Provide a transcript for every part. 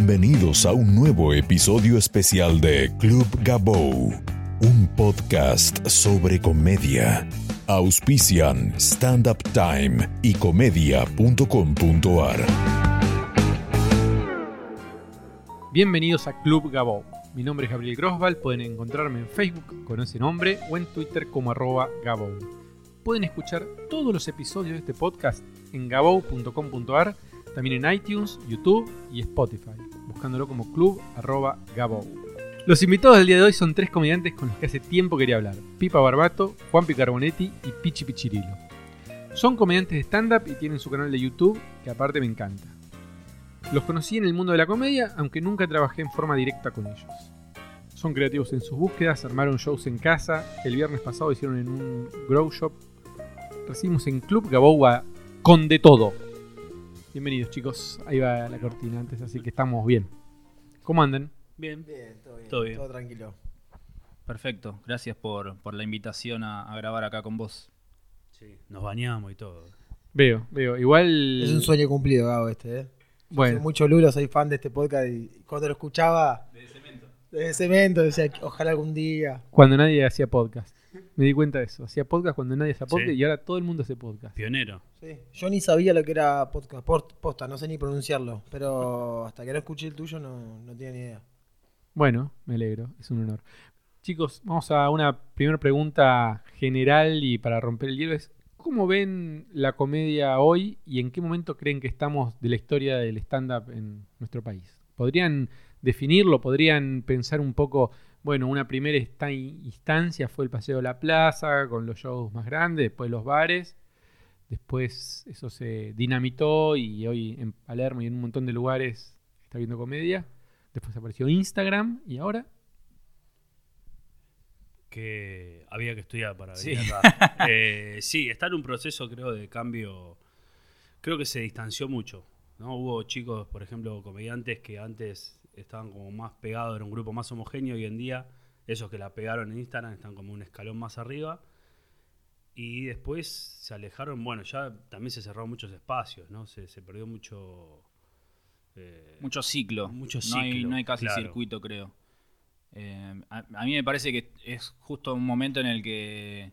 Bienvenidos a un nuevo episodio especial de Club Gabou, un podcast sobre comedia. Auspician Stand Up Time y comedia.com.ar. Bienvenidos a Club Gabou. Mi nombre es Gabriel Grosval, pueden encontrarme en Facebook con ese nombre o en Twitter como @Gabou. Pueden escuchar todos los episodios de este podcast en gabou.com.ar, también en iTunes, YouTube y Spotify, buscándolo como club@Gabou. Los invitados del día de hoy son tres comediantes con los que hace tiempo quería hablar: Pipa Barbato, Juanpi Carbonetti y Pichi Pichirilo. Son comediantes de stand-up y tienen su canal de YouTube, que aparte me encanta. Los conocí en el mundo de la comedia, aunque nunca trabajé en forma directa con ellos. Son creativos en sus búsquedas, armaron shows en casa, el viernes pasado hicieron en un grow shop. Recibimos en Club Gabou a Con de Todo. Bienvenidos, chicos. Ahí va la cortina antes, así que estamos bien. ¿Cómo andan? Bien, Todo bien. Todo tranquilo. Perfecto. Gracias por la invitación a grabar acá con vos. Sí, nos bañamos y todo. Veo. Igual... Es un sueño cumplido, Gabo, ¿eh? Bueno. Soy mucho Lulo, soy fan de este podcast y cuando lo escuchaba... Desde Cemento, decía, ojalá algún día... Cuando nadie hacía podcast. Me di cuenta de eso. Hacía podcast cuando nadie hacía podcast, Sí. y ahora todo el mundo hace podcast. Pionero. Sí. Yo ni sabía lo que era podcast, posta, no sé ni pronunciarlo, pero hasta que no escuché el tuyo no tenía ni idea. Bueno, me alegro. Es un honor. Chicos, vamos a una primera pregunta general y para romper el hielo es: ¿cómo ven la comedia hoy y en qué momento creen que estamos de la historia del stand-up en nuestro país? ¿Podrían definirlo? ¿Podrían pensar un poco, bueno, una primera instancia fue el Paseo de la Plaza con los shows más grandes, después los bares, después eso se dinamitó y hoy en Palermo y en un montón de lugares está viendo comedia, después apareció Instagram y ahora... Que había que estudiar para Sí. venir acá. Sí, está en un proceso, creo, de cambio. Creo que se distanció mucho, ¿no? Hubo chicos, por ejemplo, comediantes que antes estaban como más pegados, era un grupo más homogéneo, y hoy en día esos que la pegaron en Instagram están como un escalón más arriba. Y después se alejaron, bueno, ya también se cerraron muchos espacios, ¿no? Se perdió mucho... Mucho ciclo. Mucho No ciclo, hay casi claro. circuito, creo. A mí me parece que es justo un momento en el que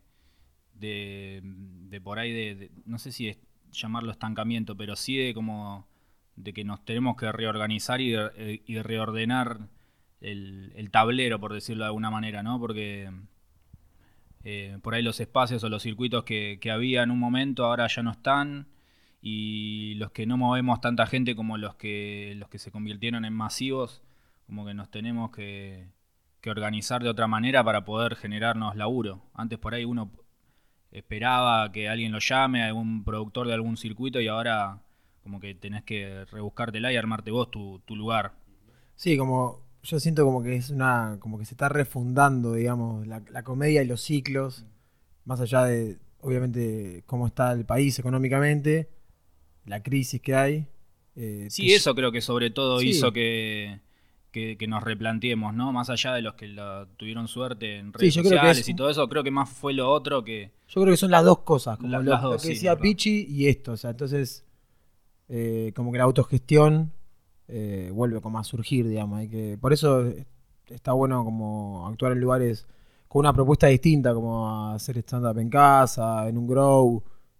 de por ahí no sé si es llamarlo estancamiento, pero sí de que nos tenemos que reorganizar y reordenar el tablero, por decirlo de alguna manera, ¿no? Porque por ahí los espacios o los circuitos que había en un momento ahora ya no están, y los que no movemos tanta gente como los que se convirtieron en masivos, como que nos tenemos que organizar de otra manera para poder generarnos laburo. Antes por ahí uno esperaba que alguien lo llame, algún productor de algún circuito, y ahora como que tenés que rebuscártela y armarte vos tu lugar. Sí, como yo siento como que como que se está refundando, digamos, la comedia y los ciclos, más allá de, obviamente, cómo está el país económicamente, la crisis que hay. Sí, eso creo que sobre todo Sí. hizo que nos replanteemos, ¿no? Más allá de los que tuvieron suerte en redes Sí, yo creo que sociales es y todo eso, creo que más fue lo otro que... Yo creo que son las dos cosas, como Las lo dos, que sí, decía la verdad. Pichi y esto. O sea, entonces, como que la autogestión vuelve como a surgir, digamos. Por eso está bueno como actuar en lugares con una propuesta distinta, como hacer stand-up en casa, en un grow.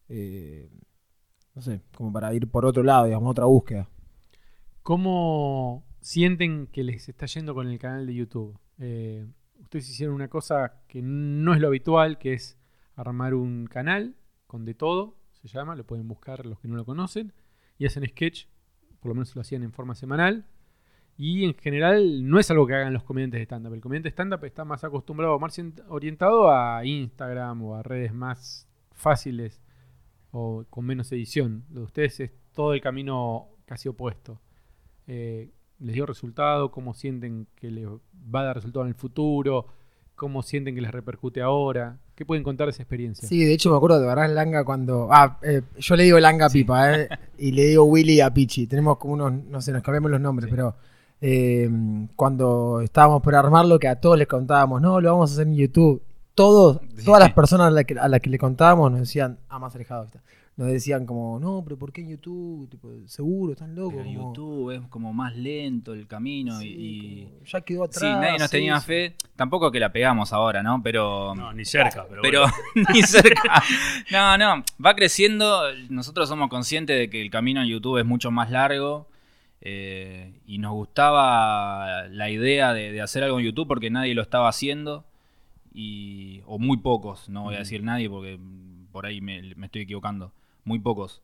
No sé, como para ir por otro lado, digamos, otra búsqueda. ¿Cómo sienten que les está yendo con el canal de YouTube? Ustedes hicieron una cosa que no es lo habitual, que es armar un canal con de todo, se llama, lo pueden buscar los que no lo conocen, y hacen sketch, por lo menos lo hacían en forma semanal, y en general no es algo que hagan los comediantes de stand-up. El comediante de stand-up está más acostumbrado, más orientado a Instagram o a redes más fáciles o con menos edición. Lo de ustedes es todo el camino casi opuesto. ¿Les dio resultado? ¿Cómo sienten que les va a dar resultado en el futuro? ¿Cómo sienten que les repercute ahora? ¿Qué pueden contar de esa experiencia? Sí, de hecho me acuerdo de Barán Langa cuando... yo le digo Langa a Pipa, y le digo Willy a Pichi. Tenemos como unos, no sé, nos cambiamos los nombres, Sí. pero cuando estábamos por armarlo, que a todos les contábamos, no, lo vamos a hacer en YouTube. Todas las personas a las que le contábamos nos decían, más alejado, nos decían como, no, pero ¿por qué en YouTube? Tipo, seguro, están locos. Pero Como, YouTube es como más lento el camino sí, y como, ya quedó atrás. sí, nadie nos tenía sí. fe. Tampoco que la pegamos ahora, ¿no? Pero No, ni cerca, pero bueno. ni cerca. No, va creciendo. Nosotros somos conscientes de que el camino en YouTube es mucho más largo. Y nos gustaba la idea de hacer algo en YouTube porque nadie lo estaba haciendo. O muy pocos, no voy a decir nadie porque por ahí me estoy equivocando. Muy pocos.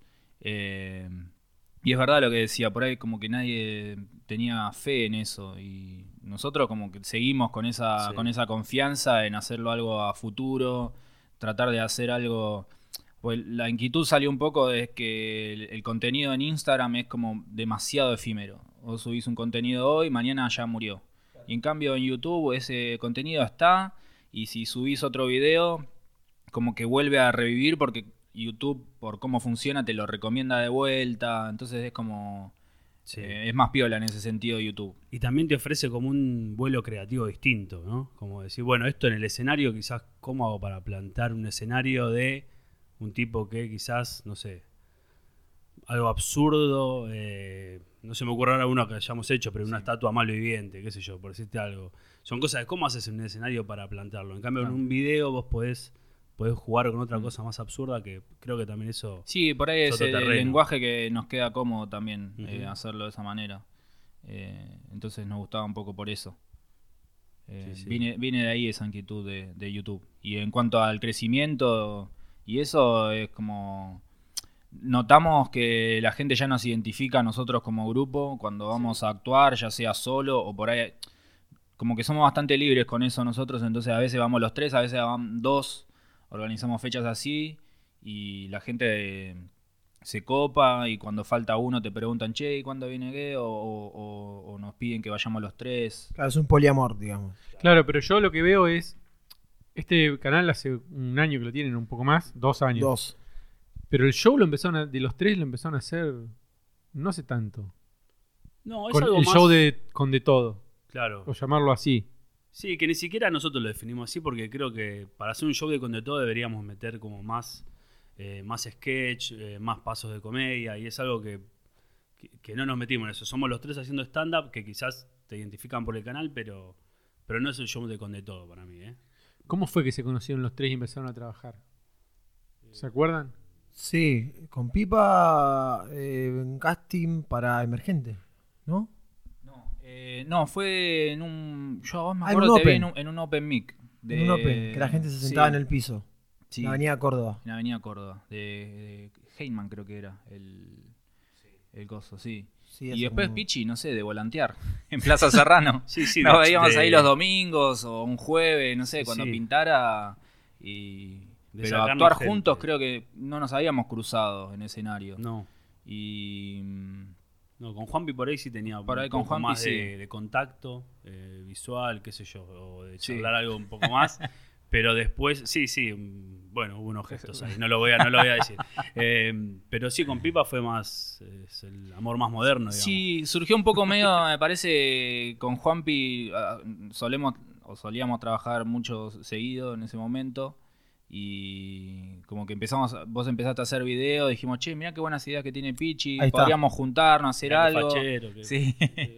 Y es verdad lo que decía, por ahí como que nadie tenía fe en eso. Y nosotros como que seguimos con esa confianza en hacerlo algo a futuro, tratar de hacer algo. Pues la inquietud salió un poco de que el contenido en Instagram es como demasiado efímero. Vos subís un contenido hoy, mañana ya murió. Y en cambio en YouTube ese contenido está, y si subís otro video, como que vuelve a revivir porque YouTube, por cómo funciona, te lo recomienda de vuelta. Entonces es como... Sí. es más piola en ese sentido YouTube. Y también te ofrece como un vuelo creativo distinto, ¿no? Como decir, bueno, esto en el escenario, quizás, ¿cómo hago para plantar un escenario de un tipo que quizás, no sé, algo absurdo, no se me ocurre ahora uno que hayamos hecho, pero una estatua malviviente, qué sé yo, por decirte algo. Son cosas de cómo haces un escenario para plantarlo. En cambio, en un video vos podés jugar con otra cosa más absurda, que creo que también eso... Sí, por ahí es otro el terreno. lenguaje que nos queda cómodo también, hacerlo de esa manera. Entonces nos gustaba un poco por eso. Sí. Viene de ahí esa inquietud de YouTube. Y en cuanto al crecimiento, y eso es como... Notamos que la gente ya nos identifica a nosotros como grupo cuando vamos a actuar, ya sea solo o por ahí. Como que somos bastante libres con eso nosotros, entonces a veces vamos los 3, a veces van 2, organizamos fechas así y la gente se copa y cuando falta uno te preguntan, che, ¿y cuándo viene qué? O nos piden que vayamos los 3. Claro, es un poliamor, digamos. Claro, pero yo lo que veo es... Este canal hace un año que lo tienen, un poco más, 2 años. 2. Pero el show de los 3 lo empezaron a hacer no hace tanto. No, es Con algo el más... show con de todo, Claro. o llamarlo así. Sí, que ni siquiera nosotros lo definimos así porque creo que para hacer un show de con de todo deberíamos meter como más sketch, más pasos de comedia, y es algo que no nos metimos en eso. Somos los 3 haciendo stand-up que quizás te identifican por el canal, pero no es el show de con de todo para mí, ¿eh? ¿Cómo fue que se conocieron los 3 y empezaron a trabajar? ¿Se acuerdan? Sí, con Pipa en casting para Emergente, ¿no? No, fue en un... Yo me Ah, acuerdo que te vi Open. en un Open Mic. En un Open, que la gente se sentaba en el piso. Sí, En la Avenida Córdoba. en Avenida Córdoba. De Heyman creo que era el coso, sí. Sí, Y hace después como- Pichi, no sé, de volantear en Plaza Serrano. Sí, sí. Nos de- veíamos de- ahí los domingos o un jueves, no sé, cuando Sí. pintara. Pero sacarnos actuar gente. juntos creo que no nos habíamos cruzado en escenario. No, Y con Juanpi por ahí sí tenía Por ahí un con poco Juanpi más sí. de contacto visual, qué sé yo, o de Sí. charlar algo un poco más. Pero después, sí, bueno, hubo unos gestos ahí, no lo voy a decir. Pero sí, con Pipa fue más, es el amor más moderno, digamos. sí, surgió un poco medio, me parece, con Juanpi solíamos trabajar mucho seguido en ese momento. Y como que vos empezaste a hacer videos, dijimos, che, mirá qué buenas ideas que tiene Pichi, Ahí está. podríamos juntarnos, hacer Mirá qué algo. fachero, Sí.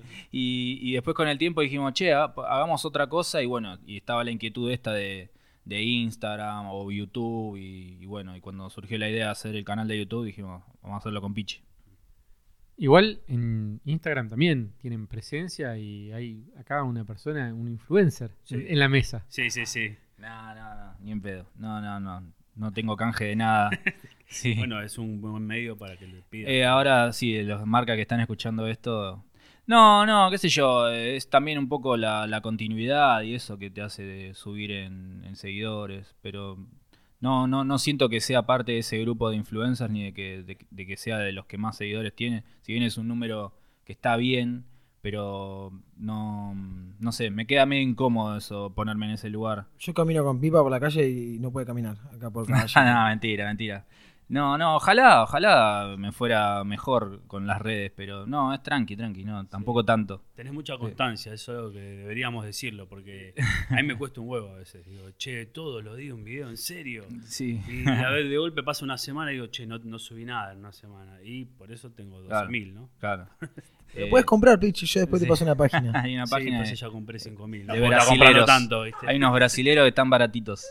Y después con el tiempo dijimos, che, hagamos otra cosa. Y bueno, y estaba la inquietud esta de Instagram o YouTube. Y bueno, y cuando surgió la idea de hacer el canal de YouTube, dijimos, vamos a hacerlo con Pichi. Igual en Instagram también tienen presencia y hay acá una persona, un influencer Sí. en la mesa. Sí. No, ni en pedo. No tengo canje de nada. Sí. Bueno, es un buen medio para que le pidan. Ahora sí, de las marcas que están escuchando esto. No, qué sé yo. Es también un poco la continuidad y eso que te hace de subir en seguidores. Pero no siento que sea parte de ese grupo de influencers ni de que sea de los que más seguidores tiene. Si bien es un número que está bien, pero no sé, me queda medio incómodo eso, ponerme en ese lugar. Yo camino con Pipa por la calle y no puede caminar acá por calle. No, mentira. No, ojalá me fuera mejor con las redes, pero no, es tranqui, no, tampoco tanto. Tenés mucha constancia, eso es algo que deberíamos decirlo, porque a mí me cuesta un huevo a veces. Digo, che, todos los días un video, ¿en serio? Sí. Y a ver, de golpe pasa una semana y digo, che, no subí nada en una semana. Y por eso tengo 12.000, ¿no? Claro. Lo puedes comprar, Pichi, yo después sí. te paso una página. Hay una Sí, página pues ya compré 5.000. No de puedo estar comprando brasileros. tanto, ¿viste? Hay unos brasileros que están baratitos.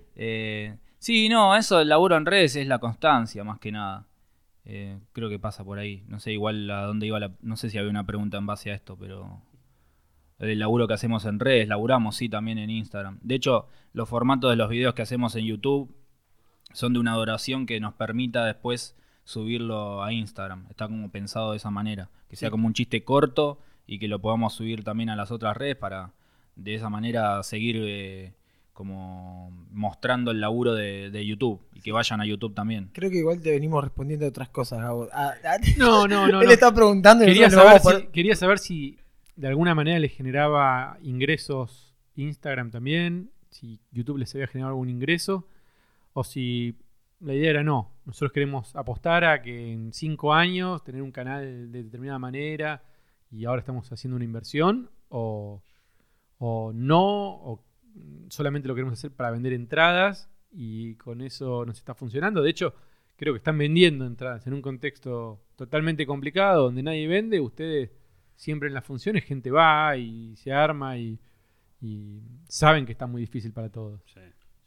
Sí, no, eso, el laburo en redes es la constancia, más que nada. Creo que pasa por ahí. No sé igual a dónde iba no sé si había una pregunta en base a esto, pero el laburo que hacemos en redes, laburamos sí también en Instagram. De hecho, los formatos de los videos que hacemos en YouTube son de una duración que nos permita después subirlo a Instagram. Está como pensado de esa manera, que sea como un chiste corto y que lo podamos subir también a las otras redes para de esa manera seguir como mostrando el laburo de YouTube y que vayan a YouTube también. Creo que igual te venimos respondiendo a otras cosas, Gabo. No. Él está preguntando y Quería nosotros saber, le vamos quería saber si de alguna manera le generaba ingresos Instagram también, si YouTube les había generado algún ingreso, o si la idea era no. Nosotros queremos apostar a que en 5 años tener un canal de determinada manera y ahora estamos haciendo una inversión, o no, o solamente lo queremos hacer para vender entradas y con eso nos está funcionando. De hecho, creo que están vendiendo entradas en un contexto totalmente complicado donde nadie vende. Ustedes siempre en las funciones, gente va y se arma y saben que está muy difícil para todos. Sí.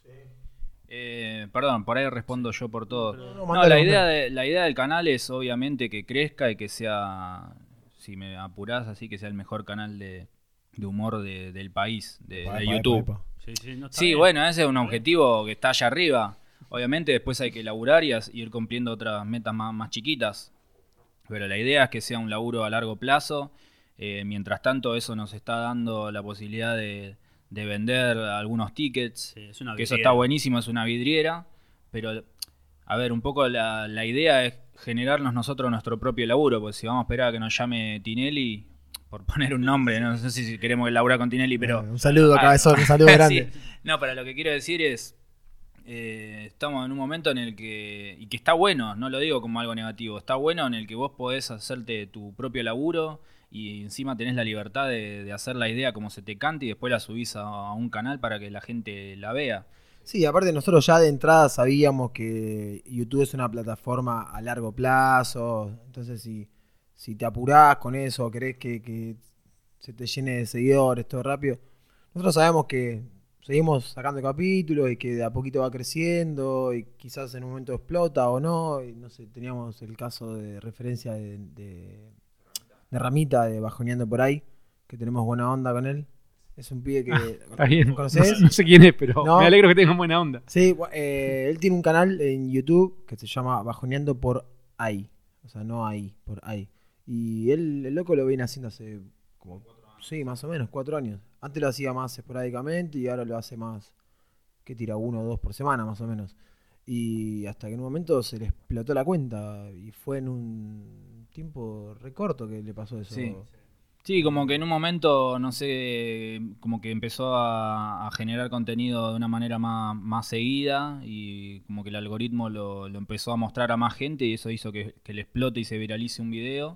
Perdón, por ahí respondo yo por todo. No, No, la idea del canal es obviamente que crezca y que sea, si me apurás así, que sea el mejor canal de humor del país, de YouTube. Sí, no está Sí, bien. bueno, ese es un objetivo que está allá arriba. Obviamente después hay que laburar y ir cumpliendo otras metas más chiquitas. Pero la idea es que sea un laburo a largo plazo. Mientras tanto, eso nos está dando la posibilidad de vender algunos tickets. Sí, es una Que eso vidriera. está buenísimo, es una vidriera. Pero, a ver, un poco la idea es generarnos nosotros nuestro propio laburo. Porque si vamos a esperar a que nos llame Tinelli, por poner un nombre, no sé si queremos laburar con Tinelli, pero... Un saludo, cabezón, un saludo grande. Sí. No, pero lo que quiero decir es... estamos en un momento en el que... Y que está bueno, no lo digo como algo negativo. Está bueno en el que vos podés hacerte tu propio laburo y encima tenés la libertad de hacer la idea como se te cante y después la subís a un canal para que la gente la vea. Sí, aparte nosotros ya de entrada sabíamos que YouTube es una plataforma a largo plazo. Entonces si te apurás con eso, querés que se te llene de seguidores todo rápido, nosotros sabemos que seguimos sacando capítulos y que de a poquito va creciendo y quizás en un momento explota o no. Y no sé, teníamos el caso de referencia de Ramita de Bajoneando por ahí, que tenemos buena onda con él. Es un pibe que... Está bien. ¿Conocés? No sé quién es, pero No. me alegro que tengan buena onda. Sí, él tiene un canal en YouTube que se llama Bajoneando por ahí. O sea, no ahí, por ahí. Y el loco lo viene haciendo hace como... Sí, más o menos, 4 años. Antes lo hacía más esporádicamente y ahora lo hace más... Que tira 1 o 2 por semana, más o menos. Y hasta que en un momento se le explotó la cuenta. Y fue en un tiempo recorto que le pasó eso. Sí. Sí, como que en un momento, no sé, como que empezó a generar contenido de una manera más seguida y como que el algoritmo lo empezó a mostrar a más gente y eso hizo que le explote y se viralice un video.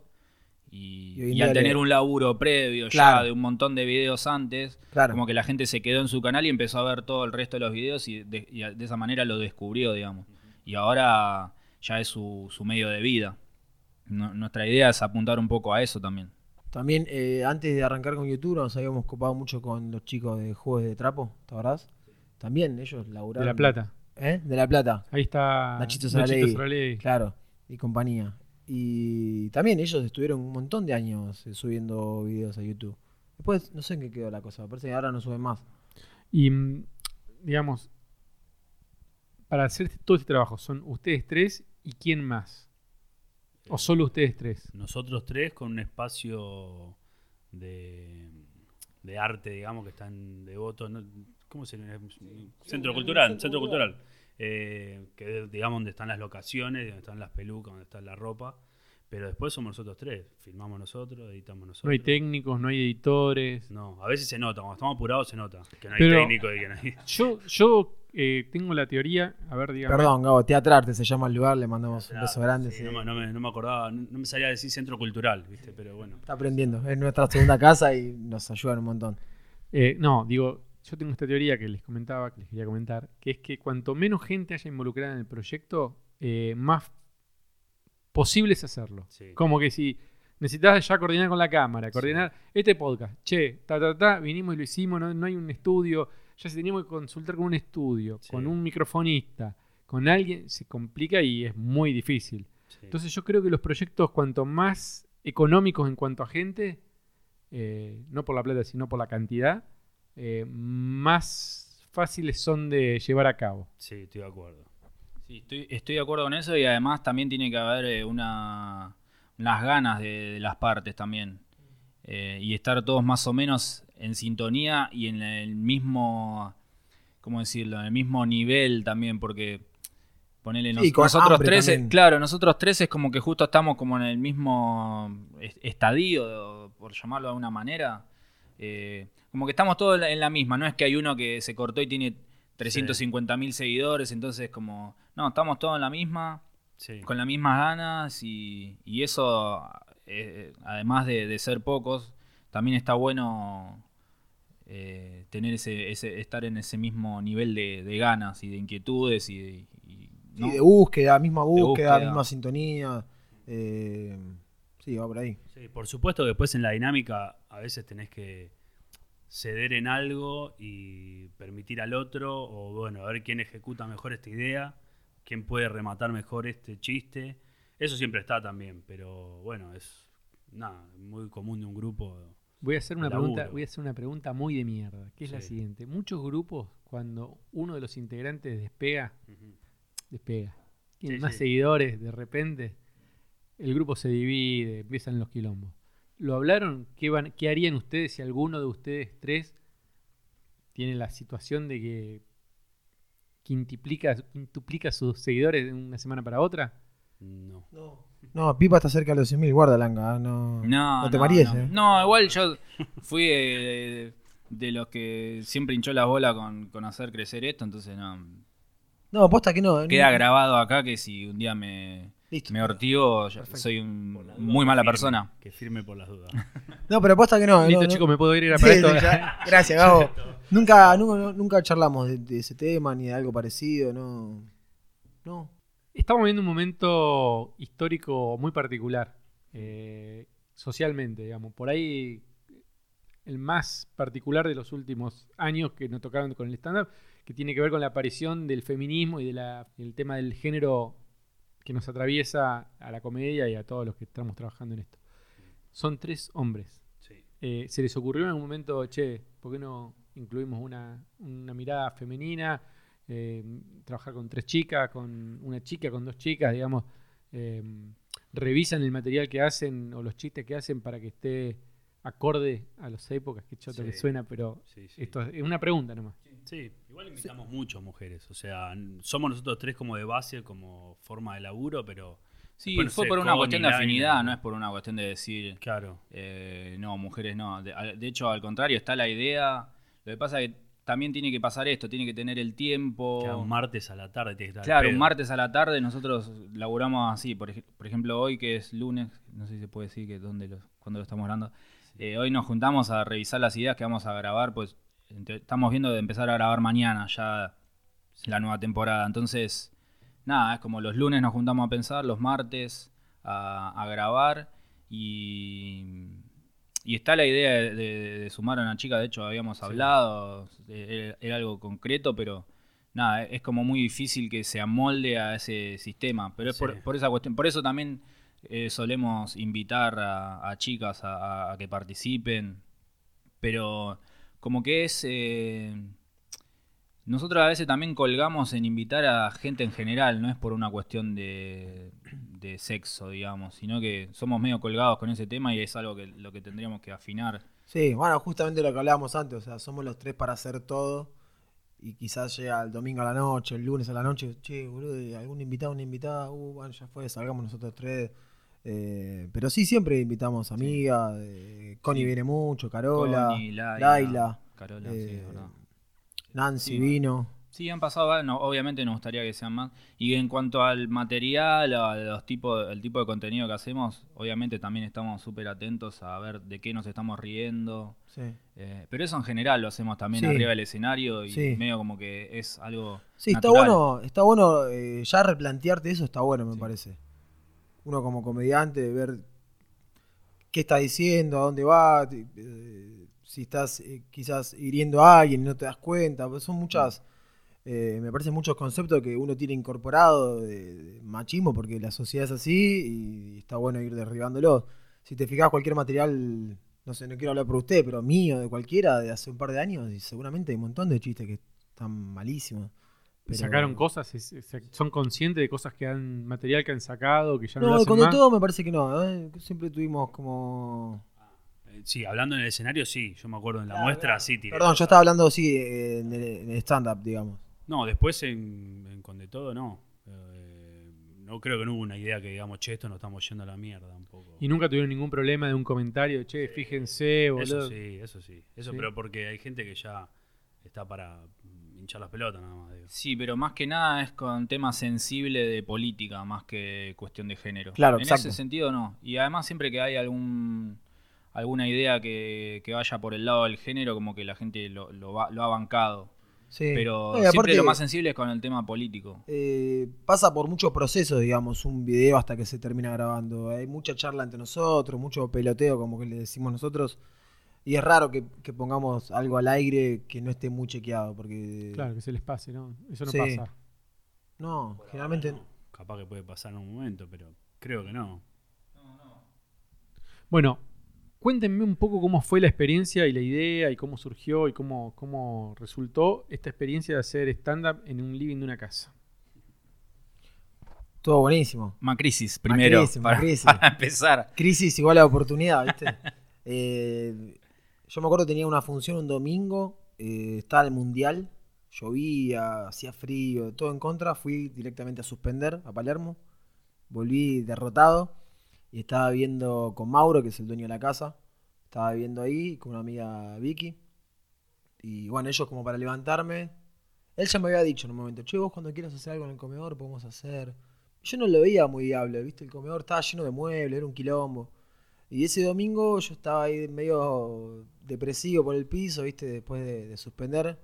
Y hoy en Y día al tener un laburo previo Claro. ya de un montón de videos antes, Claro. como que la gente se quedó en su canal y empezó a ver todo el resto de los videos y de esa manera lo descubrió, digamos. Y ahora ya es su medio de vida. Nuestra idea es apuntar un poco a eso también. También, antes de arrancar con YouTube, nos habíamos copado mucho con los chicos de Juegos de Trapo, ¿te acordás? También ellos laburaron. De La Plata. De La Plata, Ahí está Nachito Saralegui. Saralegui. claro, y compañía. Y también ellos estuvieron un montón de años subiendo videos a YouTube. Después, no sé en qué quedó la cosa, me parece que ahora no suben más. Y, digamos, para hacer todo este trabajo, ¿son ustedes 3 y quién más? ¿O solo ustedes 3? Nosotros 3 con un espacio de arte, digamos, que está en Devoto. ¿No? ¿Cómo se llama? Centro Cultural. Que es, digamos, donde están las locaciones, donde están las pelucas, donde está la ropa. Pero después somos nosotros tres. Filmamos nosotros, editamos nosotros. No hay técnicos, no hay editores. No, a veces se nota. Cuando estamos apurados se nota. Que no hay Pero- técnico y que no hay... Yo tengo la teoría, a ver, dígame. Perdón, Gabo, Teatrarte se llama el lugar, le mandamos un beso grande. Sí, sí. no me acordaba, no me salía a decir centro cultural, ¿viste? Pero bueno. Está aprendiendo, es nuestra segunda casa y nos ayudan un montón. No, digo, yo tengo esta teoría que les comentaba, que les quería comentar, que es que cuanto menos gente haya involucrada en el proyecto, más posible es hacerlo. Sí. Como que si necesitas ya coordinar con la cámara, coordinar este podcast, vinimos y lo hicimos, no hay un estudio, ya se teníamos que consultar con un estudio, Sí. con un microfonista, con alguien, se complica y es muy difícil. Sí. Entonces yo creo que los proyectos cuanto más económicos en cuanto a gente, no por la plata sino por la cantidad, más fáciles son de llevar a cabo. Sí, estoy de acuerdo. Sí, estoy de acuerdo con eso y además también tiene que haber unas ganas de las partes también. Y estar todos más o menos en sintonía y en el mismo, ¿cómo decirlo? En el mismo nivel también, porque ponele Sí, con nosotros hambre tres, también. claro, nosotros tres es como que justo estamos como en el mismo estadio, por llamarlo de alguna manera. Como que estamos todos en la misma, no es que hay uno que se cortó y tiene 350.000 seguidores, entonces como, no, estamos todos en la misma, Sí. con las mismas ganas y eso, además de ser pocos, también está bueno tener estar en ese mismo nivel de ganas y de inquietudes ¿no? Sí, de búsqueda, misma búsqueda. misma sintonía. Sí, va por ahí. Sí, por supuesto que después en la dinámica a veces tenés que ceder en algo y permitir al otro, o bueno, a ver quién ejecuta mejor esta idea, quién puede rematar mejor este chiste. Eso siempre está también, pero bueno, es nada, muy común de un grupo. Voy a hacer una Laburo. pregunta, voy a hacer una pregunta muy de mierda, que es la Sí. siguiente. Muchos grupos, cuando uno de los integrantes despega, tiene Sí, más sí. seguidores, de repente, el grupo se divide, empiezan los quilombos. ¿Lo hablaron? ¿Qué harían ustedes si alguno de ustedes tres tiene la situación de que quintuplica sus seguidores de una semana para otra? No. No, Pipa está cerca de los 100.000, guarda Langa. No te maries, no. No, igual yo fui de los que siempre hinchó la bola con hacer crecer esto, entonces no. No, posta que no. Queda grabado acá que si un día me Listo. ortigo, yo Perfecto. soy Por las dudas, muy mala firme, persona. Que firme por las dudas. No, pero posta que no. Listo, no, chicos, me puedo ir a Sí, para esto. sí, ya. Gracias, Gabo. Nunca charlamos de ese tema ni de algo parecido, no. No. Estamos viviendo un momento histórico muy particular, socialmente, digamos. Por ahí, el más particular de los últimos años que nos tocaron con el stand-up, que tiene que ver con la aparición del feminismo y el tema del género que nos atraviesa a la comedia y a todos los que estamos trabajando en esto. Son 3 hombres. Sí. ¿Se les ocurrió en algún momento, che, por qué no incluimos una mirada femenina? Trabajar con 3 chicas, con una chica, con 2 chicas, digamos. Revisan el material que hacen o los chistes que hacen para que esté acorde a las épocas. Qué choto Sí. que suena, pero Sí, sí. esto es una pregunta nomás. Sí, igual invitamos mucho mujeres. O sea, somos nosotros tres como de base, como forma de laburo, pero. Sí, después, no fue sé, por una Connie, cuestión de Laina, afinidad, no es por una cuestión de decir, Claro. no, mujeres no. De hecho, al contrario, está la idea. Lo que pasa es que también tiene que pasar esto, tiene que tener el tiempo. Que un martes a la tarde tiene que estar al Claro, un pedo. martes a la tarde nosotros laburamos así. Por ejemplo, hoy que es lunes, no sé si se puede decir que cuándo lo estamos grabando. Hoy nos juntamos a revisar las ideas que vamos a grabar, pues estamos viendo de empezar a grabar mañana ya la nueva temporada. Entonces, nada, es como los lunes nos juntamos a pensar, los martes a grabar y está la idea de sumar a una chica. De hecho habíamos hablado, era algo concreto, pero nada, es como muy difícil que se amolde a ese sistema, pero es Sí. por esa cuestión. Por eso también solemos invitar a chicas a que participen, pero como que es nosotros a veces también colgamos en invitar a gente en general, no es por una cuestión de sexo, digamos, sino que somos medio colgados con ese tema y es algo que lo que tendríamos que afinar. Sí, bueno, justamente lo que hablábamos antes, o sea, somos los 3 para hacer todo y quizás llega el domingo a la noche, el lunes a la noche, che, boludo, algún invitado, una invitada, bueno, ya fue, salgamos nosotros 3. Pero sí, siempre invitamos amigas. Connie viene mucho, Carola, Connie, Laila, Carola, sí, es verdad. Nancy Sí. vino. Sí, han pasado, no, obviamente nos gustaría que sean más. Y en cuanto al material, el tipo de contenido que hacemos, obviamente también estamos súper atentos a ver de qué nos estamos riendo. Sí. Pero eso en general lo hacemos también Sí. arriba del escenario y Sí. medio como que es algo Sí, natural. está bueno ya replantearte eso, está bueno, me Sí. parece. Uno como comediante, ver qué está diciendo, a dónde va, si estás quizás hiriendo a alguien y no te das cuenta. Pues son muchas, me parecen muchos conceptos que uno tiene incorporado de machismo, porque la sociedad es así y está bueno ir derribándolo. Si te fijas cualquier material, no sé, no quiero hablar por usted, pero mío, de cualquiera, de hace un par de años, y seguramente hay un montón de chistes que están malísimos. Pero... ¿Sacaron cosas? ¿Son conscientes de cosas material que han sacado, que ya no lo No, hacen con de más? todo me parece que no. Siempre tuvimos como... Sí, hablando en el escenario, sí. Yo me acuerdo en la muestra, sí, tiré. Perdón, yo estaba hablando, sí, en el stand-up, digamos. No, después con de todo, no. No creo que no hubo una idea que digamos, che, esto nos estamos yendo a la mierda un poco. Y nunca tuvieron ningún problema de un comentario, che, fíjense, boludo. Eso sí, eso sí. Eso, Sí. pero porque hay gente que ya está para hinchar las pelotas nada más. Digo. Sí, pero más que nada es con temas sensibles de política, más que cuestión de género. Claro, en exacto. ese sentido no. Y además siempre que hay alguna idea que vaya por el lado del género, como que la gente lo ha bancado. Sí. Pero No, y siempre aparte, lo más sensible es con el tema político. pasa por muchos procesos, digamos, un video hasta que se termina grabando. Hay mucha charla entre nosotros, mucho peloteo, como que le decimos nosotros. Y es raro que pongamos algo al aire que no esté muy chequeado, porque... Claro, que se les pase, ¿no? Eso no Sí. pasa. No, generalmente... Capaz que puede pasar en un momento, pero creo que no. Bueno, cuéntenme un poco cómo fue la experiencia y la idea y cómo surgió y cómo resultó esta experiencia de hacer stand-up en un living de una casa. Todo buenísimo. Macrisis, primero, Macrisis. para empezar. Crisis igual a oportunidad, ¿viste? Yo me acuerdo que tenía una función un domingo, estaba el mundial, llovía, hacía frío, todo en contra. Fui directamente a suspender a Palermo, volví derrotado y estaba viendo con Mauro, que es el dueño de la casa. Estaba viendo ahí con una amiga Vicky. Y bueno, ellos como para levantarme. Él ya me había dicho en un momento, che, vos cuando quieras hacer algo en el comedor podemos hacer. Yo no lo veía muy viable, ¿viste? El comedor estaba lleno de muebles, era un quilombo. Y ese domingo yo estaba ahí medio depresivo por el piso, ¿viste? Después de suspender.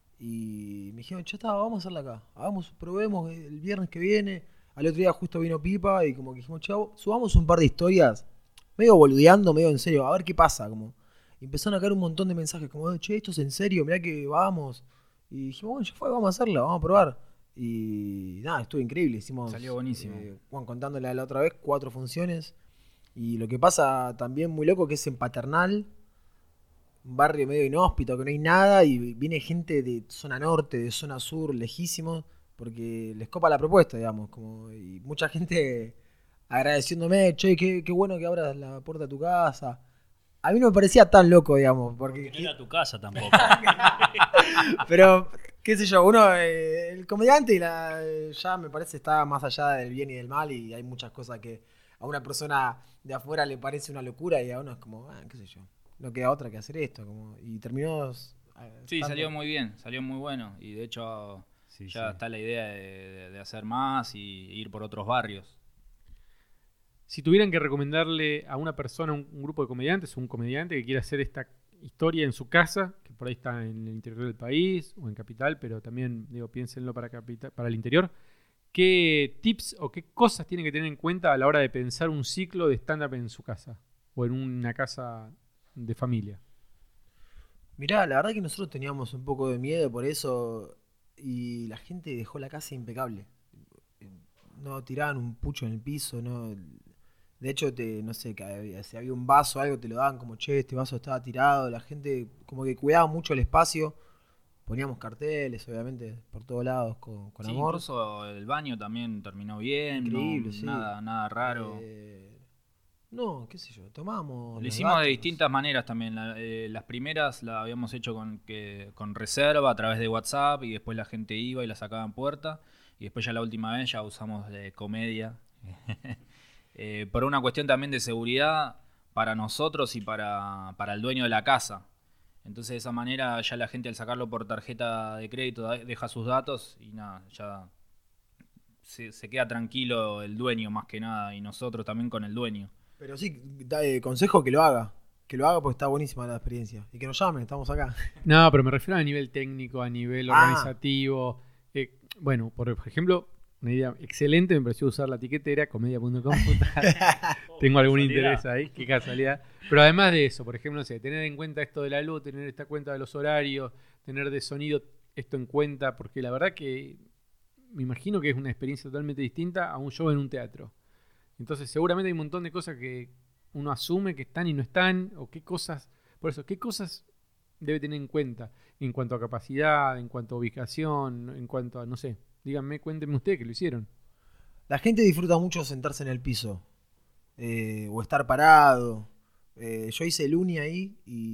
Y me dijeron, ya está, vamos a hacerla acá. Probemos el viernes que viene. Al otro día justo vino Pipa y como que dijimos, chavo, subamos un par de historias. Medio boludeando, medio en serio, a ver qué pasa. Como. Y empezaron a caer un montón de mensajes como, che, esto es en serio, mirá que vamos. Y dijimos, bueno, ya fue, vamos a hacerla, vamos a probar. Y nada, estuvo increíble. Hicimos, Salió buenísimo. Bueno, contándole la otra vez, 4 funciones. Y lo que pasa también muy loco que es en Paternal, un barrio medio inhóspito, que no hay nada, y viene gente de zona norte, de zona sur, lejísimos, porque les copa la propuesta, digamos. Y mucha gente agradeciéndome, che, qué bueno que abras la puerta de tu casa. A mí no me parecía tan loco, digamos. Porque no era tu casa tampoco. Pero, qué sé yo, uno, el comediante ya me parece está más allá del bien y del mal, y hay muchas cosas que a una persona de afuera le parece una locura y a uno es como, qué sé yo, no queda otra que hacer esto. Y terminó... Sí, salió muy bien, salió muy bueno. Y de hecho ya está la idea de hacer más y ir por otros barrios. Si tuvieran que recomendarle a una persona, un grupo de comediantes o un comediante que quiera hacer esta historia en su casa, que por ahí está en el interior del país o en capital, pero también piénsenlo para el interior, ¿qué tips o qué cosas tienen que tener en cuenta a la hora de pensar un ciclo de stand-up en su casa o en una casa de familia? Mirá, la verdad que nosotros teníamos un poco de miedo por eso y la gente dejó la casa impecable. No tiraban un pucho en el piso, no. De hecho, no sé, si había un vaso o algo, te lo daban como, che, este vaso estaba tirado. La gente como que cuidaba mucho el espacio. Poníamos carteles, obviamente, por todos lados, con Sí, amor. incluso el baño también terminó bien. Increíble, no, sí. Nada raro. No, qué sé yo, tomamos. Lo los hicimos de datos. distintas maneras también. Las primeras las habíamos hecho con reserva a través de WhatsApp y después la gente iba y la sacaba en puerta. Y después ya la última vez ya usamos de comedia. por una cuestión también de seguridad para nosotros y para el dueño de la casa. Entonces de esa manera ya la gente al sacarlo por tarjeta de crédito deja sus datos y nada, ya se queda tranquilo el dueño más que nada y nosotros también con el dueño. Pero sí, consejo que lo haga. Que lo haga porque está buenísima la experiencia. Y que nos llamen, estamos acá. No, pero me refiero a nivel técnico, a nivel organizativo. Bueno, por ejemplo, una idea excelente me pareció usar la etiquetera comedia.com. Tengo algún interés ahí, qué casualidad. Pero además de eso, por ejemplo, no sé, tener en cuenta esto de la luz, tener esta cuenta de los horarios, tener de sonido esto en cuenta, porque la verdad que me imagino que es una experiencia totalmente distinta a un show en un teatro. Entonces seguramente hay un montón de cosas que uno asume que están y no están, o qué cosas debe tener en cuenta en cuanto a capacidad, en cuanto a ubicación, en cuanto a, no sé, díganme, cuéntenme ustedes que lo hicieron. La gente disfruta mucho sentarse en el piso o estar parado. Yo hice el uni ahí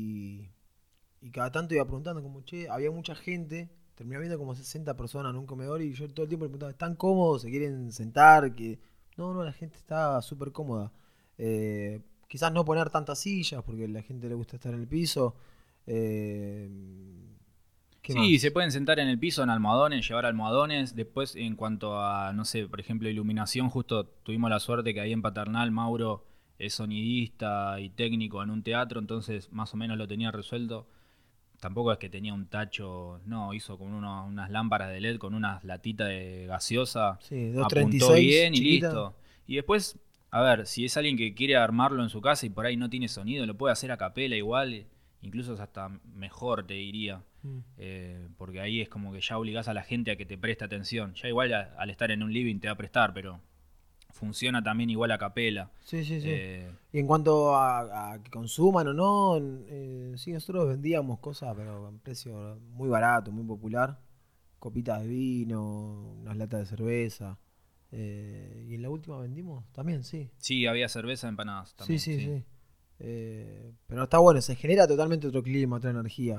y cada tanto iba preguntando como, che, había mucha gente, terminé viendo como 60 personas en un comedor y yo todo el tiempo le preguntaba, ¿están cómodos? ¿Se quieren sentar? No, la gente está súper cómoda. Quizás no poner tantas sillas porque a la gente le gusta estar en el piso. ¿Qué más? Sí, se pueden sentar en el piso en almohadones, llevar almohadones. Después, en cuanto a, no sé, por ejemplo, iluminación, justo tuvimos la suerte que ahí en Paternal Mauro es sonidista y técnico en un teatro, entonces más o menos lo tenía resuelto. Tampoco es que tenía un tacho, no, hizo como unas lámparas de LED con unas latitas de gaseosa. Sí, apuntó 236, bien y chiquita. listo. Y después, a ver, si es alguien que quiere armarlo en su casa y por ahí no tiene sonido, lo puede hacer a capela igual, incluso es hasta mejor, te diría. Porque ahí es como que ya obligás a la gente a que te preste atención. Ya igual al estar en un living te va a prestar, pero funciona también igual a capela. Sí. Y en cuanto a que consuman o no, sí, nosotros vendíamos cosas, pero a un precio muy barato, muy popular. Copitas de vino, unas latas de cerveza. Y en la última vendimos también, sí. Sí, había cerveza, empanadas también. Sí. Pero está bueno, se genera totalmente otro clima, otra energía.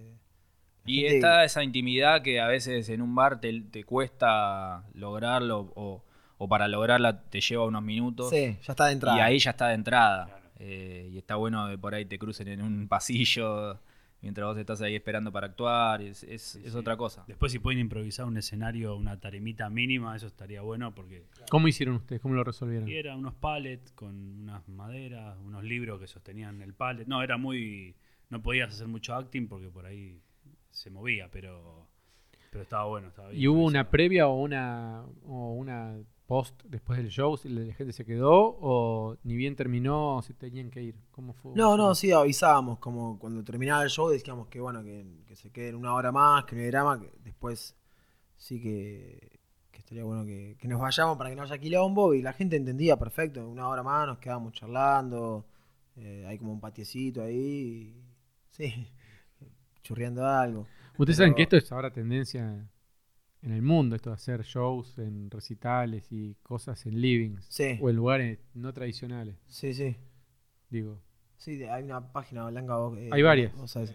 Y está esa intimidad que a veces en un bar te cuesta lograrlo o para lograrla te lleva unos minutos. Sí, ya está de entrada. Y ahí ya está de entrada. Claro. Y está bueno que por ahí te crucen en un pasillo mientras vos estás ahí esperando para actuar. Es otra cosa. Después si pueden improvisar un escenario, una tarimita mínima, eso estaría bueno porque... ¿Cómo hicieron ustedes? ¿Cómo lo resolvieron? Y eran unos pallets con unas maderas, unos libros que sostenían el pallet. No, era muy... No podías hacer mucho acting porque por ahí se movía, pero estaba bueno, estaba bien. ¿Y hubo una previa o una post después del show? Si la gente se quedó o ni bien terminó se tenían que ir. ¿Cómo fue? No, sí, avisábamos. Como cuando terminaba el show decíamos que bueno, que se queden una hora más, que no hay drama, que después sí que estaría bueno que nos vayamos para que no haya quilombo. Y la gente entendía perfecto, una hora más nos quedábamos charlando, hay como un patiecito ahí, sí, churreando algo. Ustedes saben que esto es ahora tendencia en el mundo, esto de hacer shows en recitales y cosas en livings. Sí. O en lugares no tradicionales. Sí. Digo. Sí, hay una página blanca. Hay varias.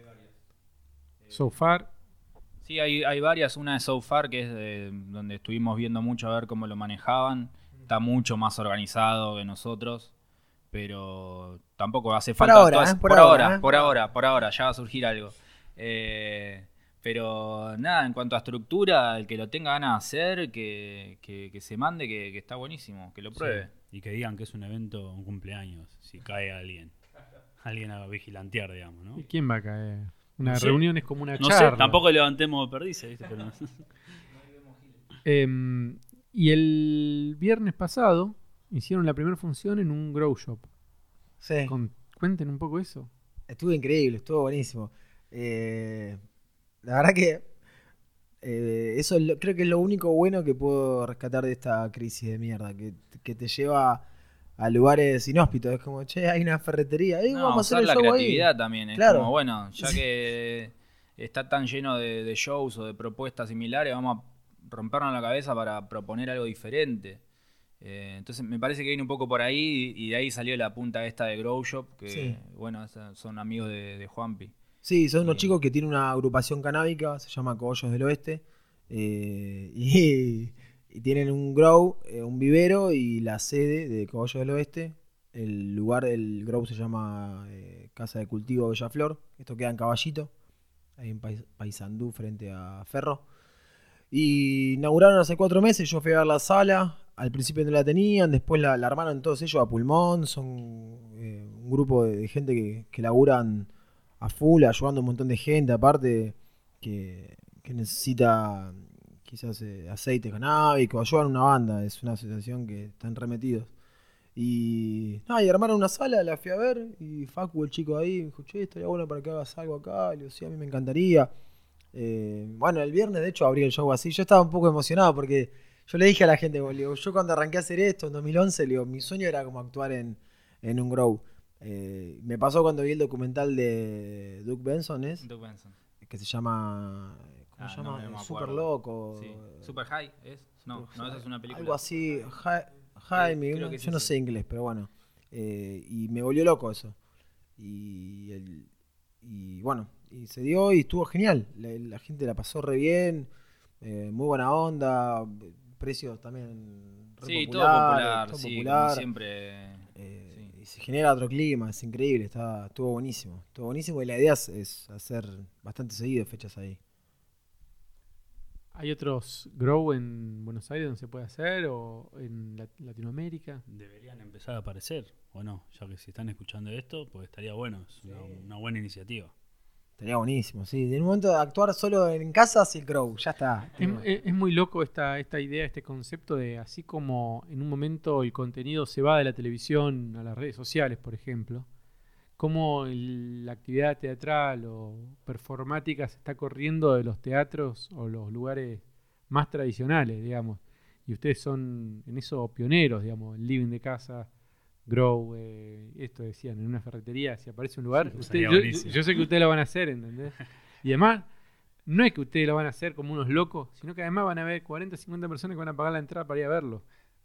So Far. Sí, hay varias. Una es So Far, que es donde estuvimos viendo mucho a ver cómo lo manejaban. Está mucho más organizado que nosotros, pero tampoco hace falta. Por ahora, ya va a surgir algo. Pero nada, en cuanto a estructura, el que lo tenga ganas de hacer, que se mande, que está buenísimo, que lo pruebe. Sí, y que digan que es un evento, un cumpleaños, si cae alguien a vigilantear, digamos, ¿no? ¿Y quién va a caer? Una No sé. reunión es como una No charla. sé, tampoco levantemos perdices, ¿viste? Pero... Y el viernes pasado hicieron la primera función en un grow shop. Sí. Cuenten un poco eso. Estuvo increíble, estuvo buenísimo. La verdad que eso creo que es lo único bueno que puedo rescatar de esta crisis de mierda, que te lleva a lugares inhóspitos. Es como, che, hay una ferretería, vamos a hacer el la show creatividad ahí. también. Es Claro. como, bueno, ya que está tan lleno de shows o de propuestas similares, vamos a rompernos la cabeza para proponer algo diferente. Entonces me parece que viene un poco por ahí y de ahí salió la punta esta de Grow Shop, que Sí. bueno, son amigos de Juanpi. Sí, son unos chicos que tienen una agrupación canábica, se llama Cogollos del Oeste. Y Y tienen un grow, un vivero y la sede de Cogollo del Oeste. El lugar del grow se llama Casa de Cultivo Bellaflor. Esto queda en Caballito, ahí en Paysandú, frente a Ferro. Y inauguraron hace 4 meses. Yo fui a ver la sala. Al principio no la tenían, después la armaron todos ellos a pulmón. Son un grupo de gente que laburan a full, ayudando a un montón de gente. Aparte, que necesita quizás aceite canábico. Ayudan a una banda. Es una asociación que están remetidos. Y armaron una sala, la fui a ver. Y Facu, el chico ahí, me dijo: che, estaría bueno para que hagas algo acá. Le digo: sí, a mí me encantaría. Bueno, el viernes de hecho abrí el show así. Yo estaba un poco emocionado porque yo le dije a la gente, digo, yo cuando arranqué a hacer esto en 2011, le digo, mi sueño era como actuar en un grow. Me pasó cuando vi el documental de Doug Benson, Doug Benson. que se llama, ¿cómo se llama? No me Super acuerdo. Loco. Sí. Super High es. No, esa es una película. Algo así, Jaime, creo que yo sí, no sí. sé inglés, pero bueno. Y me volvió loco eso. Y bueno, y se dio y estuvo genial. La gente la pasó re bien, muy buena onda, precios también re Sí, populares, todo sí, popular. como siempre. Sí. Y se genera otro clima, es increíble, estuvo buenísimo. Estuvo buenísimo y la idea es hacer bastante seguido fechas ahí. ¿Hay otros grow en Buenos Aires donde se puede hacer o en Latinoamérica? Deberían empezar a aparecer, o no, ya que si están escuchando esto, pues estaría bueno, es una buena iniciativa. Estaría buenísimo, sí. En un momento de actuar solo en casa, sí, grow, ya está. Es muy loco esta idea, este concepto de así como en un momento el contenido se va de la televisión a las redes sociales, por ejemplo, cómo la actividad teatral o performática se está corriendo de los teatros o los lugares más tradicionales, digamos. Y ustedes son en eso pioneros, digamos, el living de casa, grow, esto decían, en una ferretería, si aparece un lugar, Sí, yo sé que ustedes lo van a hacer, ¿entendés? Y además, no es que ustedes lo van a hacer como unos locos, sino que además van a haber 40, 50 personas que van a pagar la entrada para ir a verlo.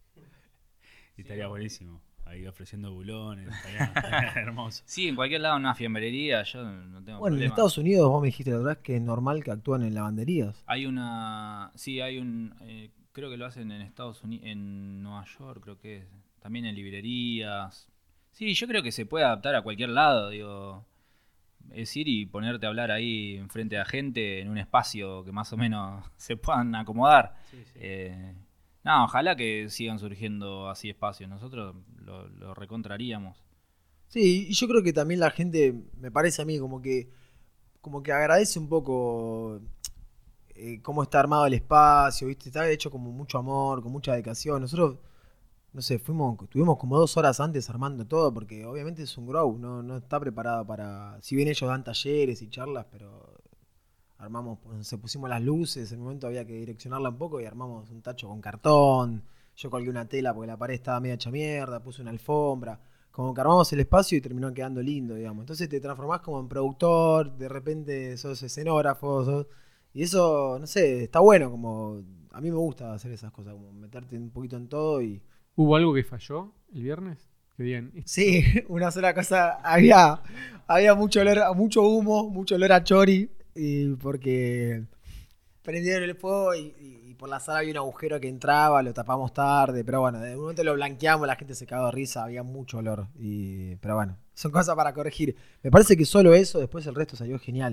Y estaría buenísimo, ahí ofreciendo bulones, estaría hermoso. Sí, en cualquier lado, en una fiambrería, yo no tengo Bueno, en problema. Estados Unidos vos me dijiste la verdad que es normal que actúan en lavanderías. Hay una. Sí, hay un. Creo que lo hacen en Estados Unidos, en Nueva York, creo que es. También en librerías. Sí, yo creo que se puede adaptar a cualquier lado, digo. Es ir y ponerte a hablar ahí enfrente a gente en un espacio que más o menos se puedan acomodar. Sí, sí. No, ojalá que sigan surgiendo así espacios. Nosotros lo recontraríamos. Sí, y yo creo que también la gente, me parece a mí, como que agradece un poco cómo está armado el espacio, ¿viste? Está hecho como mucho amor, con mucha dedicación. Nosotros, no sé, estuvimos como 2 horas antes armando todo, porque obviamente es un grow, no está preparado para. Si bien ellos dan talleres y charlas, pero armamos, pusimos las luces, en el momento había que direccionarla un poco y armamos un tacho con cartón. Yo colgué una tela porque la pared estaba media hecha mierda, puse una alfombra. Como que armamos el espacio y terminó quedando lindo, digamos. Entonces te transformás como en productor, de repente sos escenógrafo, y eso, no sé, está bueno, como a mí me gusta hacer esas cosas, como meterte un poquito en todo y... ¿Hubo algo que falló el viernes? Que digan, Sí, una sola cosa, había mucho olor, mucho humo, mucho olor a chori, y porque prendieron el fuego y por la sala había un agujero que entraba, lo tapamos tarde, pero bueno, de un momento lo blanqueamos, la gente se cagó de risa, había mucho olor, pero bueno, son cosas para corregir. Me parece que solo eso, después el resto salió genial.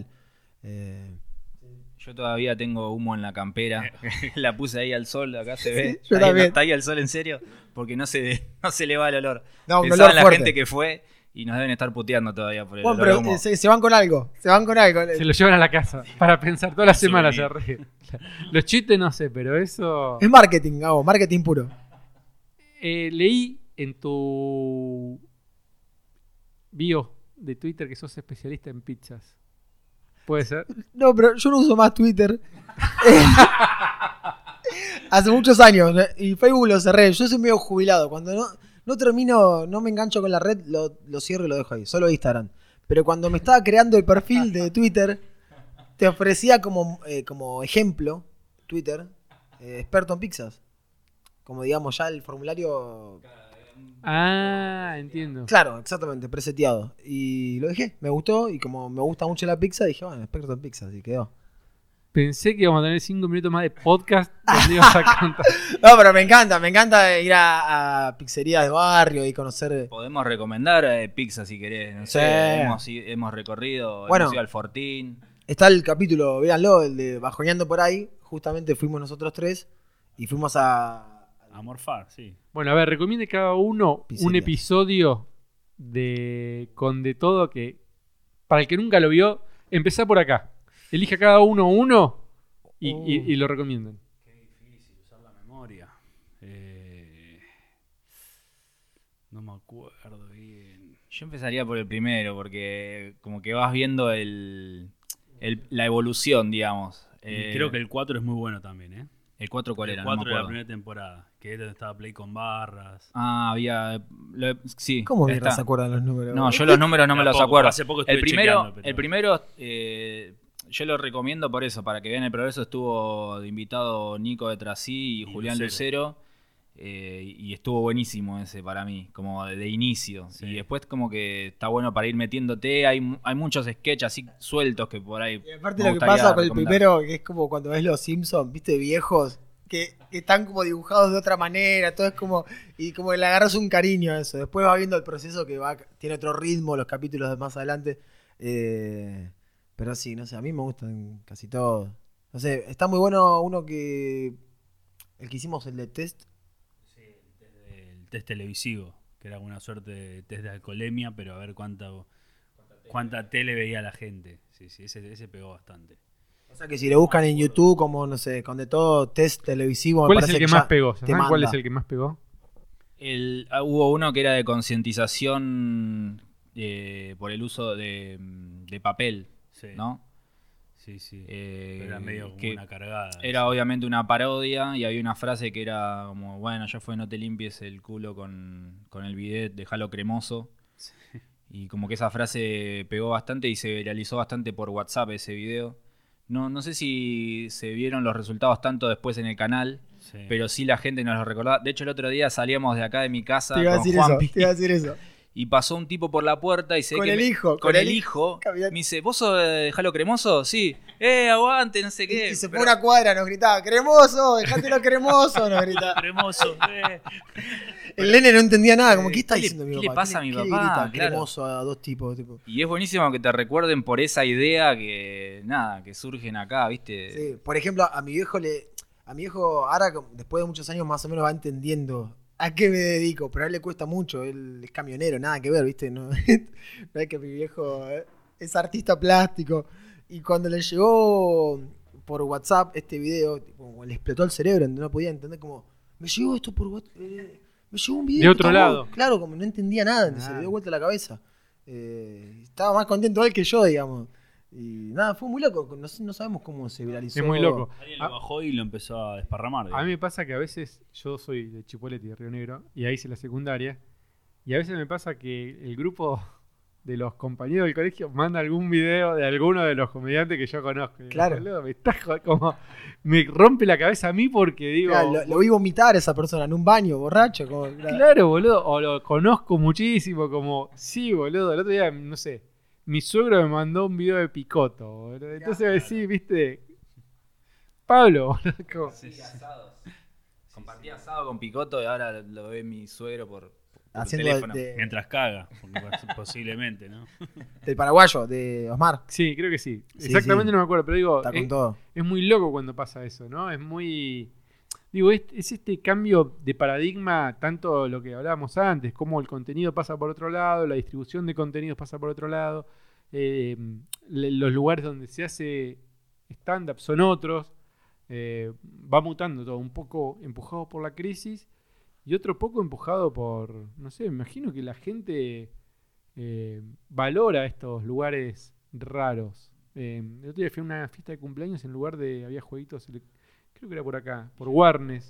Yo todavía tengo humo en la campera. La puse ahí al sol, acá se ve. Sí, yo Está ahí, también. está ahí al sol en serio, porque no se le va el olor. No, un Pensaba olor en la fuerte. gente que fue y nos deben estar puteando todavía por el Bueno, olor a pero humo. se van con algo, se lo llevan a la casa para pensar toda la semana. Se Souvenir. ríen. Los chistes no sé, pero eso... Es marketing, Gabo, marketing puro. Leí en tu bio de Twitter que sos especialista en pizzas. ¿Puede ser? No, pero yo no uso más Twitter. Hace muchos años. Y Facebook lo cerré. Yo soy medio jubilado. Cuando no termino, no me engancho con la red, lo cierro y lo dejo ahí. Solo Instagram. Pero cuando me estaba creando el perfil de Twitter, te ofrecía como ejemplo, Twitter, experto en pizzas. Como digamos ya el formulario... Ah, entiendo. Claro, exactamente, preseteado. Y lo dejé, me gustó. Y como me gusta mucho la pizza, dije, bueno, experto en pizzas. Y quedó. Pensé que íbamos a tener 5 minutos más de podcast donde ibas a contar. No, pero me encanta ir a pizzerías de barrio y conocer. Podemos recomendar pizza si querés. No Sí. sé, hemos recorrido, Bueno. hemos ido al Fortín. Está el capítulo, véanlo, el de Bajoneando por ahí. Justamente fuimos nosotros 3 y fuimos a. A morfar, sí. Bueno, a ver, recomiende cada uno un Pizzerías. episodio con de todo que, para el que nunca lo vio, empezá por acá. Elija cada uno y lo recomienden. Qué difícil usar la memoria. No me acuerdo bien. Yo empezaría por el primero, porque como que vas viendo la evolución, digamos. Y creo que el 4 es muy bueno también, ¿eh? ¿El 4 cuál El era? 4 No me de la acuerdo. primera temporada. Que es donde estaba Play con barras. Ah, había... sí. ¿Cómo está. mierda se acuerdan los números? No, yo los números no me los Tampoco, acuerdo. hace poco El estuve primero, chequeando, pero- el primero yo lo recomiendo por eso, para que vean el progreso. Estuvo de invitado Nico de Trasí y Julián Lucero. Y estuvo buenísimo ese para mí, como de inicio. Sí. Y después como que está bueno para ir metiéndote. Hay muchos sketches así sueltos que por ahí... Y aparte me lo que gustaría pasa con el recomendar. primero, que es como cuando ves los Simpsons, viste, viejos, que están como dibujados de otra manera, todo es como, y como que le agarras un cariño a eso. Después va viendo el proceso que tiene otro ritmo, los capítulos de más adelante. Pero sí, no sé, a mí me gustan casi todos. No sé, está muy bueno el que hicimos, el de test. Sí, el test televisivo. Que era una suerte de test de alcoholemia, pero a ver cuánta tele veía la gente. Sí, ese pegó bastante. O sea que si lo buscan en YouTube, como, no sé, con de todo, test televisivo, me ¿Cuál es parece el que ya más pegó? te ¿Saben cuál manda. es el que más pegó? Hubo uno que era de concientización por el uso de papel, Sí. ¿no? Sí. Eh, Era medio como que una cargada. Era obviamente una parodia y había una frase que era como, bueno, ya fue, no te limpies el culo con el bidet, déjalo cremoso. Y como que esa frase pegó bastante y se viralizó bastante por WhatsApp ese video. No sé si se vieron los resultados tanto después en el canal, Sí. pero sí la gente nos lo recordaba. De hecho, el otro día salíamos de acá de mi casa Te iba a con decir eso, Juanpi te iba a decir eso. y pasó un tipo por la puerta y se ve Con que el hijo, con el hijo caminando. me dice, ¿vos sos de Déjalo Cremoso? Sí. Aguante, no sé qué. Y se fue Pero- a una cuadra, nos gritaba, cremoso, dejátelo cremoso, nos gritaba. Cremoso, El nene no entendía nada, como, ¿qué está ¿qué le- diciendo mi qué papá? le pasa a mi ¿Qué papá? le grita Claro. cremoso a dos tipos? Tipo? Y es buenísimo que te recuerden por esa idea que, nada, que surgen acá, ¿viste? Sí, por ejemplo, a mi viejo ahora, después de muchos años, más o menos va entendiendo a qué me dedico, pero a él le cuesta mucho, él es camionero, nada que ver, ¿viste? No, no es que mi viejo es artista plástico. Y cuando le llegó por WhatsApp este video, tipo, le explotó el cerebro, no podía entender como, me llegó esto por WhatsApp, me llegó un video. De otro puta, lado. Claro, como no entendía nada, se le dio vuelta la cabeza. Estaba más contento él que yo, digamos. Y nada, fue muy loco, no sabemos cómo se viralizó. Es muy loco. Alguien lo bajó y lo empezó a desparramar. A mí me pasa que a veces yo soy de Chipoleti, de Río Negro, y ahí hice la secundaria, y a veces me pasa que el grupo de los compañeros del colegio manda algún video de alguno de los comediantes que yo conozco. Y digo, Claro. boludo, me rompe la cabeza a mí porque digo, Claro, lo vi vomitar a esa persona en un baño, borracho. Como, claro, boludo, o lo conozco muchísimo, como, sí, boludo, el otro día, no sé, mi suegro me mandó un video de Picoto, boludo. Entonces sí, viste, Pablo, boludo, como- Compartí asado con Picoto y ahora lo ve mi suegro por haciendo teléfono. Mientras caga, porque posiblemente, ¿no? del paraguayo, de Osmar. Sí, creo que sí. Sí, Exactamente sí. no me acuerdo, pero digo, Está con todo. es muy loco cuando pasa eso, ¿no? Es muy... Digo, es este cambio de paradigma, tanto lo que hablábamos antes, cómo el contenido pasa por otro lado, la distribución de contenidos pasa por otro lado, los lugares donde se hace stand-up son otros, va mutando todo, un poco empujado por la crisis y otro poco empujado por, no sé, me imagino que la gente valora estos lugares raros. El otro día fui a una fiesta de cumpleaños en lugar de, había jueguitos, creo que era por acá, por Warnes.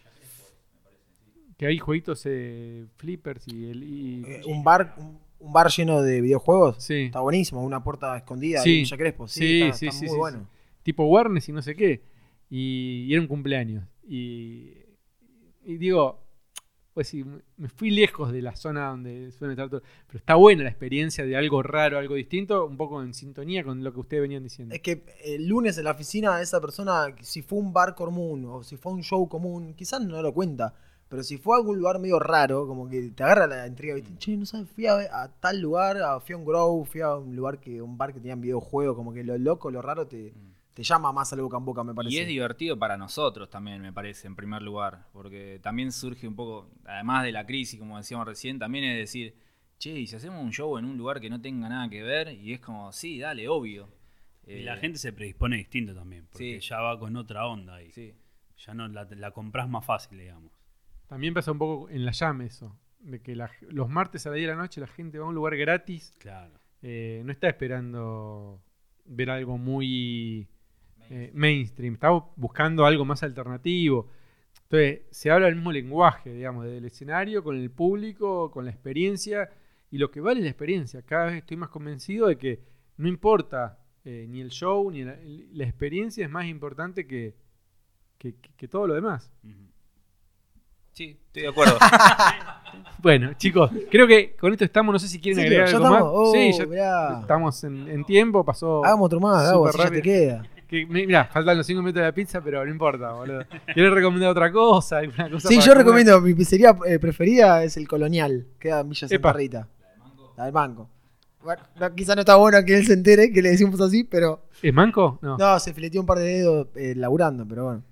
Que hay jueguitos flippers Un bar lleno de videojuegos. Sí. Está buenísimo, una puerta escondida Sí. ahí en Villa Crespo. Sí, está, sí, está sí, muy sí, bueno. tipo Warnes y no sé qué. Y era un cumpleaños. Y digo, pues sí, me fui lejos de la zona donde suelen estar todo. Pero está buena la experiencia de algo raro, algo distinto, un poco en sintonía con lo que ustedes venían diciendo. Es que el lunes en la oficina esa persona, si fue un bar común o si fue un show común, quizás no lo cuenta. Pero si fue a algún lugar medio raro, como que te agarra la intriga, ¿viste? Che, no sabes, fui a tal lugar, fui a un grow, fui a un lugar un bar que tenían videojuegos, como que lo loco, lo raro te llama más al boca en boca, me parece. Y es divertido para nosotros también, me parece, en primer lugar. Porque también surge un poco, además de la crisis, como decíamos recién, también es decir, che, ¿y si hacemos un show en un lugar que no tenga nada que ver? Y es como, sí, dale, obvio. Y la gente se predispone distinto también, porque Sí. ya va con otra onda y Sí. ya no la compras más fácil, digamos. También pasa un poco en la llame eso, de que los martes a las 10 de la noche la gente va a un lugar gratis, Claro. no está esperando ver algo muy mainstream, está buscando algo más alternativo. Entonces se habla el mismo lenguaje, digamos, del escenario con el público, con la experiencia, y lo que vale es la experiencia. Cada vez estoy más convencido de que no importa ni el show, ni la experiencia es más importante que todo lo demás. Ujú. Sí, estoy de acuerdo. Bueno, chicos, creo que con esto estamos. No sé si quieren ¿En agregar serio? algo ¿Ya más. estamos? Sí, ya Mirá. estamos en tiempo. Pasó. Hagamos otro más, Gabo, súper así ya te rápido. queda. Mirá, faltan los 5 minutos de la pizza, pero no importa, boludo. ¿Quieres recomendar otra cosa? ¿Alguna cosa Sí, para yo comer? recomiendo, mi pizzería preferida es el Colonial, queda en Villa Epa. Santa Rita. La del Banco. Bueno, quizá no está bueno que él se entere que le decimos así, pero... ¿Es manco? No. No, se fileteó un par de dedos laburando, pero bueno.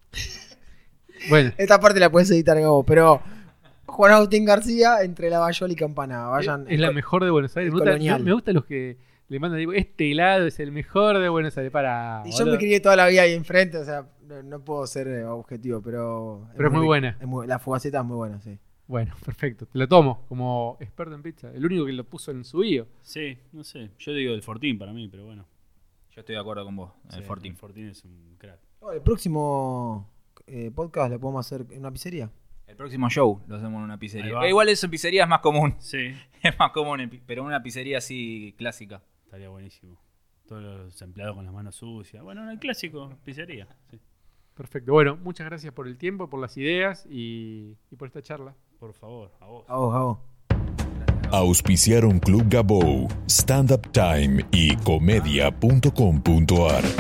Bueno, Esta parte la puedes editar, Gabo, pero... Juan Agustín García, entre Lavallol y Campana. Vayan. es la mejor de Buenos Aires. el Colonial. Me gusta los que le mandan, digo, este helado es el mejor de Buenos Aires. Y yo me crié toda la vida ahí enfrente, o sea, no puedo ser objetivo, pero... Pero es muy rico. buena. La fugaceta es muy buena, sí. Bueno, perfecto. Te lo tomo como experto en pizza. El único que lo puso en su bio. Sí, no sé. Yo digo el Fortín para mí, pero bueno. Yo estoy de acuerdo con vos, el Sí, Fortín. El Fortín es un crack. El próximo podcast lo podemos hacer en una pizzería. El próximo show lo hacemos en una Ahí pizzería. va. Que igual eso en pizzería es más común. Sí, Es más común, pero una pizzería así clásica. estaría buenísimo. Todos los empleados con las manos sucias. Bueno, el clásico, pizzería. Sí. Perfecto. Bueno, muchas gracias por el tiempo, por las ideas y por esta charla. Por favor, a vos. A vos. Auspiciaron Club Gabou, Stand Up Time y comedia.com.ar.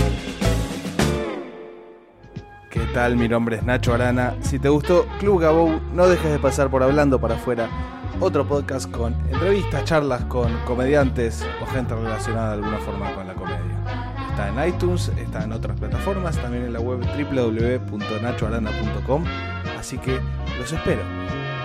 ¿Qué tal? Mi nombre es Nacho Arana. Si te gustó Club Gabou, no dejes de pasar por Hablando para Afuera, otro podcast con entrevistas, charlas con comediantes o gente relacionada de alguna forma con la comedia. Está en iTunes, está en otras plataformas, también en la web www.nachoarana.com, así que los espero.